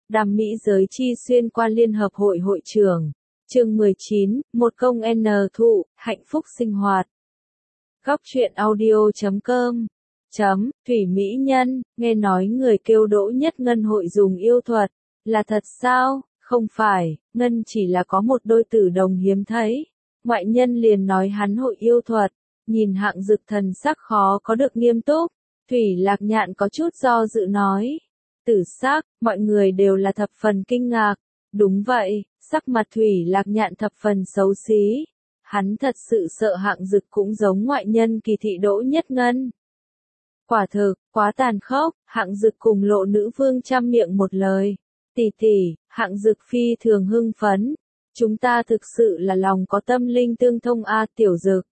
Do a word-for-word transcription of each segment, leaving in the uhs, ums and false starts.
Đàm Mỹ giới chi xuyên qua Liên Hợp Hội hội trưởng. Chương mười chín, một công N thụ, hạnh phúc sinh hoạt. Góc truyện audio chấm com. Chấm, Thủy Mỹ Nhân, nghe nói người kêu Đỗ Nhất Ngân hội dùng yêu thuật. Là thật sao? Không phải, Ngân chỉ là có một đôi tử đồng hiếm thấy. Ngoại nhân liền nói hắn hội yêu thuật. Nhìn Hạng Dực thần sắc khó có được nghiêm túc. Thủy Lạc Nhạn có chút do dự nói. Tử sắc, mọi người đều là thập phần kinh ngạc. Đúng vậy, sắc mặt Thủy Lạc Nhạn thập phần xấu xí. Hắn thật sự sợ Hạng Dực cũng giống ngoại nhân kỳ thị Đỗ Nhất Ngân. Quả thực, quá tàn khốc, Hạng Dực cùng Lộ Nữ Vương trăm miệng một lời. Tỷ tỷ, Hạng Dực phi thường hưng phấn. Chúng ta thực sự là lòng có tâm linh tương thông a Tiểu Dực.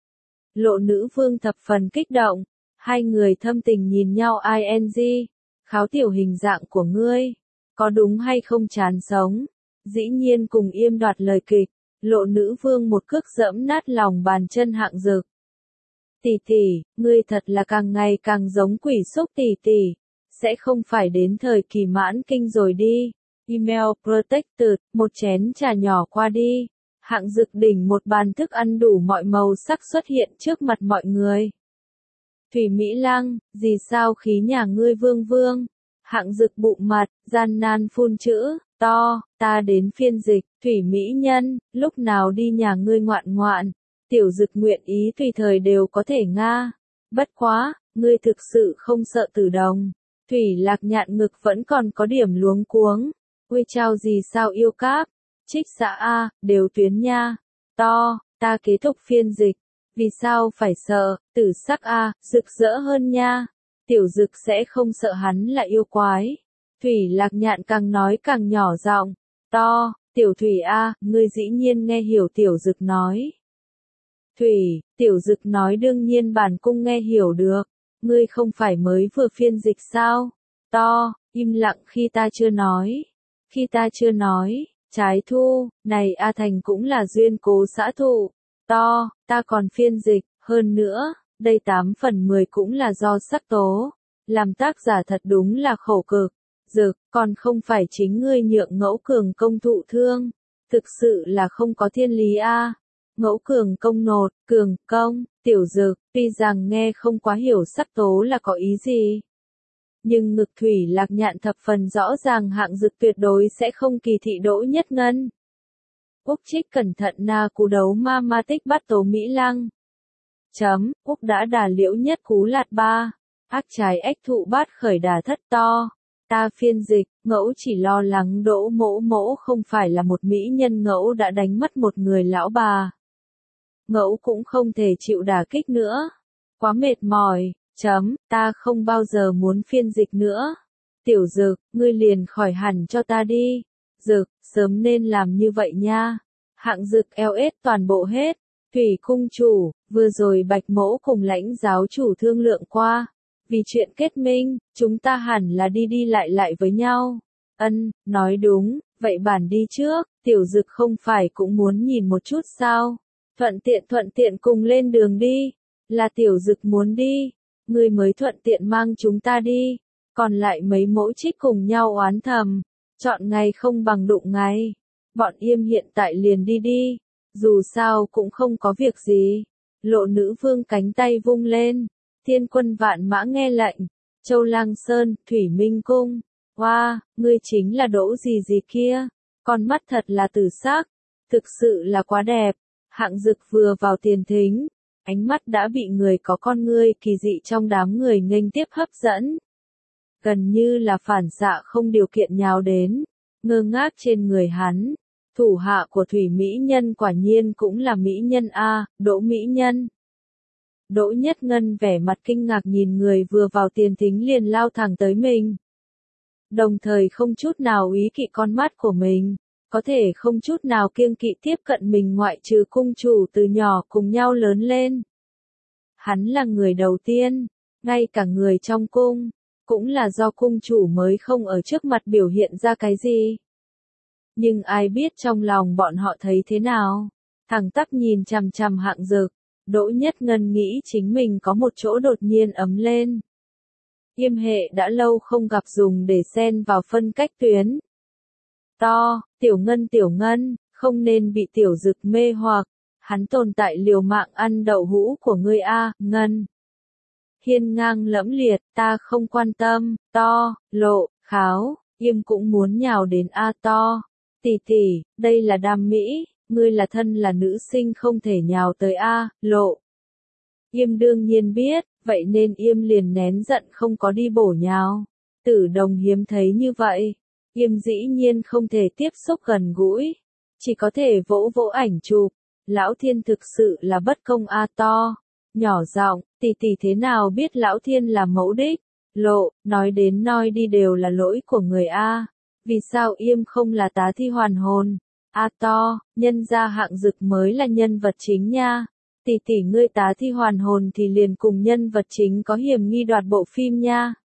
Lộ Nữ Vương thập phần kích động. Hai người thâm tình nhìn nhau ing. Kháo tiểu hình dạng của ngươi. Có đúng hay không chán sống? Dĩ nhiên cùng Yêm đoạt lời kịch. Lộ Nữ Vương một cước dẫm nát lòng bàn chân Hạng Dực. Tỷ tỷ, ngươi thật là càng ngày càng giống quỷ xúc tỷ tỷ. Sẽ không phải đến thời kỳ mãn kinh rồi đi. Email protected, một chén trà nhỏ qua đi. Hạng Dực đỉnh một bàn thức ăn đủ mọi màu sắc xuất hiện trước mặt mọi người. Thủy Mỹ Lăng, gì sao khí nhà ngươi vương vương? Hạng Dực bụng mặt, gian nan phun chữ, to, ta đến phiên dịch, Thủy Mỹ Nhân, lúc nào đi nhà ngươi ngoạn ngoạn. Tiểu Dực nguyện ý tùy thời đều có thể nga. Bất quá, ngươi thực sự không sợ tử đồng. Thủy Lạc Nhạn ngực vẫn còn có điểm luống cuống. Ui chao gì sao yêu cáp? Trích xã A, đều tuyến nha. To, ta kế tục phiên dịch. Vì sao phải sợ, tử sắc A, rực rỡ hơn nha. Tiểu Dực sẽ không sợ hắn là yêu quái. Thủy Lạc Nhạn càng nói càng nhỏ giọng. To, Tiểu Thủy A, ngươi dĩ nhiên nghe hiểu Tiểu Dực nói. Thủy, Tiểu Dực nói đương nhiên bản cung nghe hiểu được. Ngươi không phải mới vừa phiên dịch sao? To, im lặng khi ta chưa nói. Khi ta chưa nói, trái thu, này A Thành cũng là duyên cố xã thụ. To, ta còn phiên dịch, hơn nữa, đây tám phần mười cũng là do sắc tố. Làm tác giả thật đúng là khổ cực. Dực, còn không phải chính ngươi nhượng Ngẫu Cường công thụ thương. Thực sự là không có thiên lý a. Ngẫu Cường công nột, Cường công, Tiểu Dực, tuy rằng nghe không quá hiểu sắc tố là có ý gì. Nhưng ngực Thủy Lạc Nhạn thập phần rõ ràng Hạng Dực tuyệt đối sẽ không kỳ thị Đỗ Nhất Ngân. Úc Trích cẩn thận na cú đấu ma ma tích bắt tố Mỹ Lăng. Chấm, Úc đã đà liễu nhất cú lạt ba. Ác trái ếch thụ bát khởi đà thất to. Ta phiên dịch, Ngẫu chỉ lo lắng Đỗ mỗ mỗ không phải là một mỹ nhân. Ngẫu đã đánh mất một người lão bà. Ngẫu cũng không thể chịu đả kích nữa. Quá mệt mỏi. Chấm, ta không bao giờ muốn phiên dịch nữa. Tiểu Dực, ngươi liền khỏi hẳn cho ta đi. Dực, sớm nên làm như vậy nha. Hạng Dực eo ết toàn bộ hết. Thủy cung chủ, vừa rồi Bạch Mỗ cùng lãnh giáo chủ thương lượng qua. Vì chuyện kết minh, chúng ta hẳn là đi đi lại lại với nhau. Ân, nói đúng, vậy bản đi trước, Tiểu Dực không phải cũng muốn nhìn một chút sao? Thuận tiện thuận tiện cùng lên đường đi. Là Tiểu Dực muốn đi. Ngươi mới thuận tiện mang chúng ta đi. Còn lại mấy mẫu Trích cùng nhau oán thầm. Chọn ngày không bằng đụng ngày. Bọn Yêm hiện tại liền đi đi. Dù sao cũng không có việc gì. Lộ Nữ Vương cánh tay vung lên. Thiên quân vạn mã nghe lệnh. Châu Lang Sơn, Thủy Minh Cung. Hoa, wow, ngươi chính là Đỗ gì gì kia. Con mắt thật là tử sắc. Thực sự là quá đẹp. Hạng Dực vừa vào tiền thính. Ánh mắt đã bị người có con ngươi kỳ dị trong đám người nghênh tiếp hấp dẫn. Gần như là phản xạ không điều kiện nhào đến. Ngơ ngác trên người hắn. Thủ hạ của Thủy Mỹ Nhân quả nhiên cũng là Mỹ Nhân A, Đỗ Mỹ Nhân. Đỗ Nhất Ngân vẻ mặt kinh ngạc nhìn người vừa vào tiền thính liền lao thẳng tới mình. Đồng thời không chút nào ý kỵ con mắt của mình. Có thể không chút nào kiêng kỵ tiếp cận mình ngoại trừ cung chủ từ nhỏ cùng nhau lớn lên. Hắn là người đầu tiên, ngay cả người trong cung, cũng là do cung chủ mới không ở trước mặt biểu hiện ra cái gì. Nhưng ai biết trong lòng bọn họ thấy thế nào, thẳng tắp nhìn chằm chằm Hạng Dực, Đỗ Nhất Ngân nghĩ chính mình có một chỗ đột nhiên ấm lên. Yêm hệ đã lâu không gặp dùng để xen vào phân cách tuyến. to, tiểu ngân tiểu ngân, không nên bị tiểu dực mê hoặc, hắn tồn tại liều mạng ăn đậu hũ của ngươi a, ngân. Hiên ngang lẫm liệt, ta không quan tâm, to, lộ, kháo, Yêm cũng muốn nhào đến a to. Tỷ tỷ, đây là đam mỹ, ngươi là thân là nữ sinh không thể nhào tới a, lộ. Yêm đương nhiên biết, vậy nên Yêm liền nén giận không có đi bổ nhào. Tử Đồng hiếm thấy như vậy, Yêm dĩ nhiên không thể tiếp xúc gần gũi, chỉ có thể vỗ vỗ ảnh chụp. Lão Thiên thực sự là bất công a to. Nhỏ giọng, tỷ tỷ thế nào biết Lão Thiên là mẫu đích? Lộ, nói đến nói đi đều là lỗi của người a. Vì sao Yêm không là tá thi hoàn hồn? A to, nhân gia Hạng Dực mới là nhân vật chính nha. Tỷ tỷ ngươi tá thi hoàn hồn thì liền cùng nhân vật chính có hiểm nghi đoạt bộ phim nha.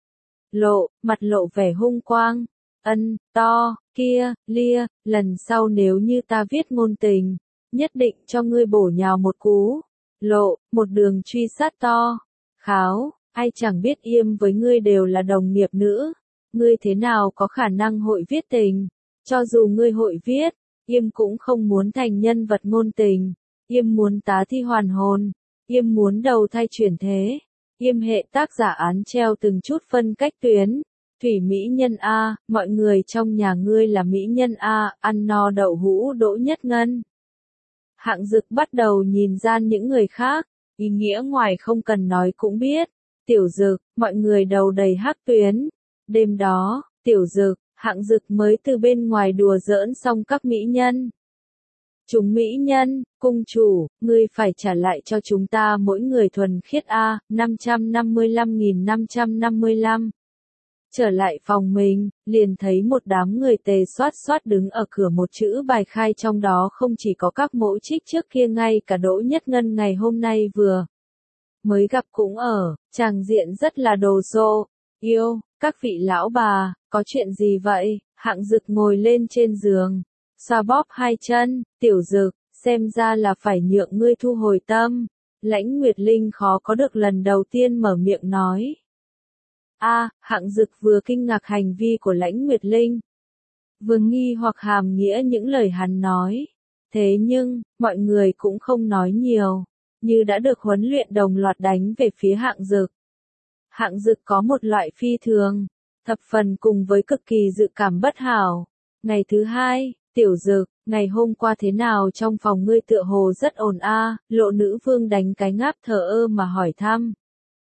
Lộ, mặt lộ vẻ hung quang. Ân, to, kia, lia, lần sau nếu như ta viết ngôn tình, nhất định cho ngươi bổ nhào một cú. Lộ, một đường truy sát to. Kháo, ai chẳng biết Yêm với ngươi đều là đồng nghiệp nữ. Ngươi thế nào có khả năng hội viết tình? Cho dù ngươi hội viết, Yêm cũng không muốn thành nhân vật ngôn tình. Yêm muốn tá thi hoàn hồn. Yêm muốn đầu thai chuyển thế. Yêm hệ tác giả án treo từng chút phân cách tuyến. Thủy mỹ nhân A, mọi người trong nhà ngươi là mỹ nhân A, ăn no đậu hũ đỗ nhất ngân. Hạng Dực bắt đầu nhìn gian những người khác, ý nghĩa ngoài không cần nói cũng biết. Tiểu Dực, mọi người đầu đầy hắc tuyến. Đêm đó, Tiểu Dực, Hạng Dực mới từ bên ngoài đùa giỡn xong các mỹ nhân. Chúng mỹ nhân, cung chủ, ngươi phải trả lại cho chúng ta mỗi người thuần khiết A, năm trăm năm mươi lăm nghìn năm trăm năm mươi lăm. Trở lại phòng mình, liền thấy một đám người tề xoát xoát đứng ở cửa một chữ bài khai, trong đó không chỉ có các mẫu trích trước kia, ngay cả Đỗ Nhất Ngân ngày hôm nay vừa mới gặp cũng ở, tràng diện rất là đồ sộ. Yêu, các vị lão bà, có chuyện gì vậy? Hạng Dực ngồi lên trên giường, xoa bóp hai chân. Tiểu Dực, xem ra là phải nhượng ngươi thu hồi tâm. Lãnh Nguyệt Linh khó có được lần đầu tiên mở miệng nói. A, à, Hạng Dực vừa kinh ngạc hành vi của Lãnh Nguyệt Linh, vừa nghi hoặc hàm nghĩa những lời hắn nói. Thế nhưng, mọi người cũng không nói nhiều, như đã được huấn luyện đồng loạt đánh về phía Hạng Dực. Hạng Dực có một loại phi thường, thập phần cùng với cực kỳ dự cảm bất hảo. Ngày thứ hai, Tiểu Dực, ngày hôm qua thế nào trong phòng ngươi tựa hồ rất ồn a, Lộ Nữ Vương đánh cái ngáp thờ ơ mà hỏi thăm.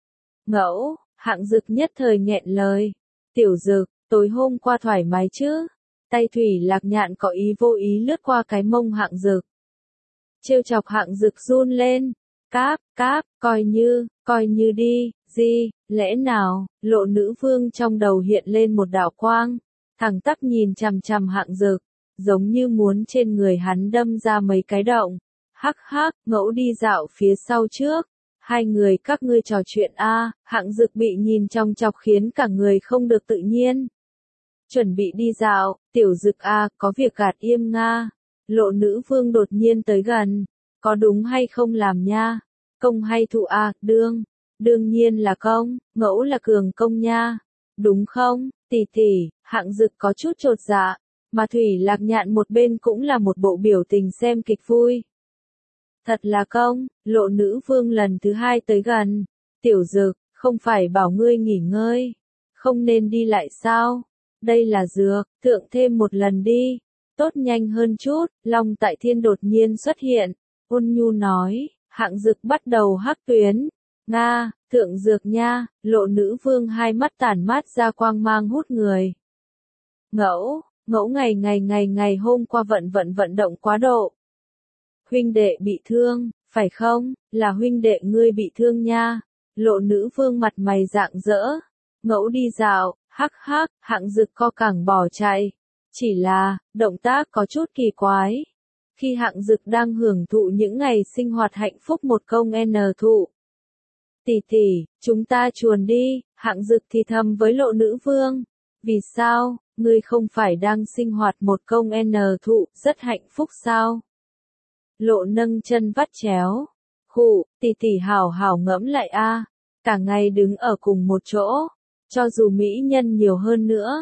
Ngẫu, Hạng Dực nhất thời nghẹn lời. Tiểu Dực, tối hôm qua thoải mái chứ? Tay Thủy Lạc Nhạn có ý vô ý lướt qua cái mông Hạng Dực. Trêu chọc Hạng Dực run lên. Cáp, cáp, coi như, coi như đi, gì, lẽ nào? Lộ Nữ Vương trong đầu hiện lên một đạo quang, thẳng tắp nhìn chằm chằm Hạng Dực, giống như muốn trên người hắn đâm ra mấy cái động. Hắc hắc, Ngẫu đi dạo phía sau trước. Hai người các ngươi trò chuyện a. Hạng Dực bị nhìn trong chọc khiến cả người không được tự nhiên. Chuẩn bị đi dạo, Tiểu Dực a, có việc gạt Yêm nga. Lộ Nữ Vương đột nhiên tới gần. Có đúng hay không làm nha? Công hay thụ a? Đương, đương nhiên là công, Ngẫu là cường công nha. Đúng không, tỷ tỷ? Hạng Dực có chút chột dạ, mà Thủy Lạc Nhạn một bên cũng là một bộ biểu tình xem kịch vui. Thật là công. Lộ Nữ Vương lần thứ hai tới gần. Tiểu Dực, không phải bảo ngươi nghỉ ngơi, không nên đi lại sao? Đây là dược, thượng thêm một lần đi. Tốt nhanh hơn chút. Long Tại Thiên đột nhiên xuất hiện, ôn nhu nói. Hạng Dực bắt đầu hắc tuyến. Nga, thượng dược nha. Lộ Nữ Vương hai mắt tản mát ra quang mang hút người. Ngẫu, Ngẫu ngày ngày ngày ngày hôm qua vận vận vận động quá độ. Huynh đệ bị thương, phải không? Là huynh đệ ngươi bị thương nha. Lộ Nữ Vương mặt mày rạng rỡ. Ngẫu đi dạo, hắc hắc, Hạng Dực co cẳng bỏ chạy. Chỉ là, động tác có chút kỳ quái. Khi Hạng Dực đang hưởng thụ những ngày sinh hoạt hạnh phúc một công n thụ. Tỷ tỷ, chúng ta chuồn đi. Hạng Dực thì thầm với Lộ Nữ Vương. Vì sao, ngươi không phải đang sinh hoạt một công n thụ, rất hạnh phúc sao? Lộ nâng chân vắt chéo. Khụ, tỷ tỷ hảo hảo ngẫm lại a, cả ngày đứng ở cùng một chỗ, cho dù mỹ nhân nhiều hơn nữa,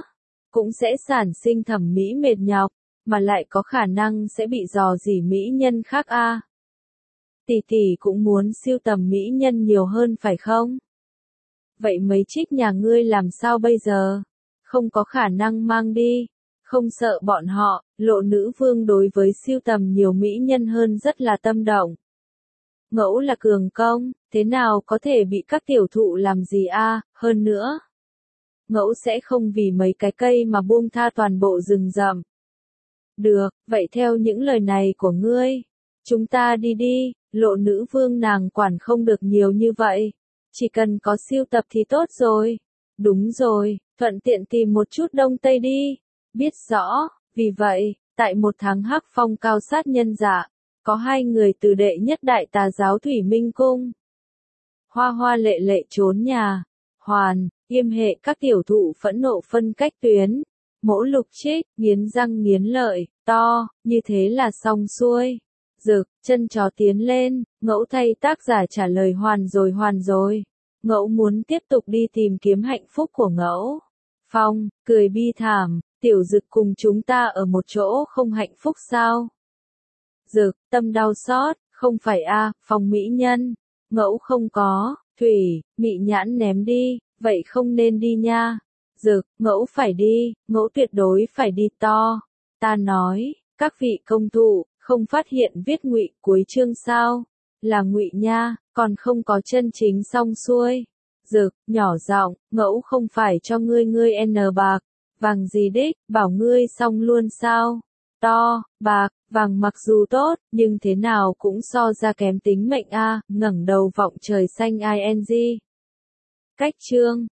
cũng sẽ sản sinh thẩm mỹ mệt nhọc, mà lại có khả năng sẽ bị dò dỉ mỹ nhân khác a. Tỷ tỷ cũng muốn sưu tầm mỹ nhân nhiều hơn phải không? Vậy mấy trích nhà ngươi làm sao bây giờ? Không có khả năng mang đi, không sợ bọn họ. Lộ nữ vương đối với sưu tầm nhiều mỹ nhân hơn rất là tâm động. Ngẫu là cường công, thế nào có thể bị các tiểu thụ làm gì a? Hơn nữa, Ngẫu sẽ không vì mấy cái cây mà buông tha toàn bộ rừng rậm. Được, vậy theo những lời này của ngươi, chúng ta đi đi. Lộ nữ vương nàng quản không được nhiều như vậy, chỉ cần có sưu tập thì tốt rồi. Đúng rồi, thuận tiện tìm một chút đông tây đi. Biết rõ, vì vậy, tại một tháng hắc phong cao sát nhân dạ, có hai người từ đệ nhất đại tà giáo Thủy Minh Cung. Hoa hoa lệ lệ trốn nhà, hoàn, yêm hệ các tiểu thụ phẫn nộ phân cách tuyến. Mỗ lục trích, nghiến răng nghiến lợi, to, như thế là xong xuôi. Dực, chân chó tiến lên, Ngẫu thay tác giả trả lời hoàn rồi hoàn rồi. Ngẫu muốn tiếp tục đi tìm kiếm hạnh phúc của Ngẫu. Phong, cười bi thảm, tiểu Dực cùng chúng ta ở một chỗ không hạnh phúc sao? Dực, tâm đau xót, không phải a, Phong mỹ nhân. Ngẫu không có, Thủy, mị nhãn ném đi, vậy không nên đi nha. Dực, Ngẫu phải đi, Ngẫu tuyệt đối phải đi to. Ta nói, các vị công thụ, không phát hiện viết ngụy cuối chương sao? Là ngụy nha, còn không có chân chính xong xuôi. Dực, nhỏ giọng, Ngẫu không phải cho ngươi ngươi n bạc, vàng gì đích, bảo ngươi xong luôn sao? To, bạc, vàng mặc dù tốt, nhưng thế nào cũng so ra kém tính mệnh a. Ngẩng đầu vọng trời xanh ing. Cách chương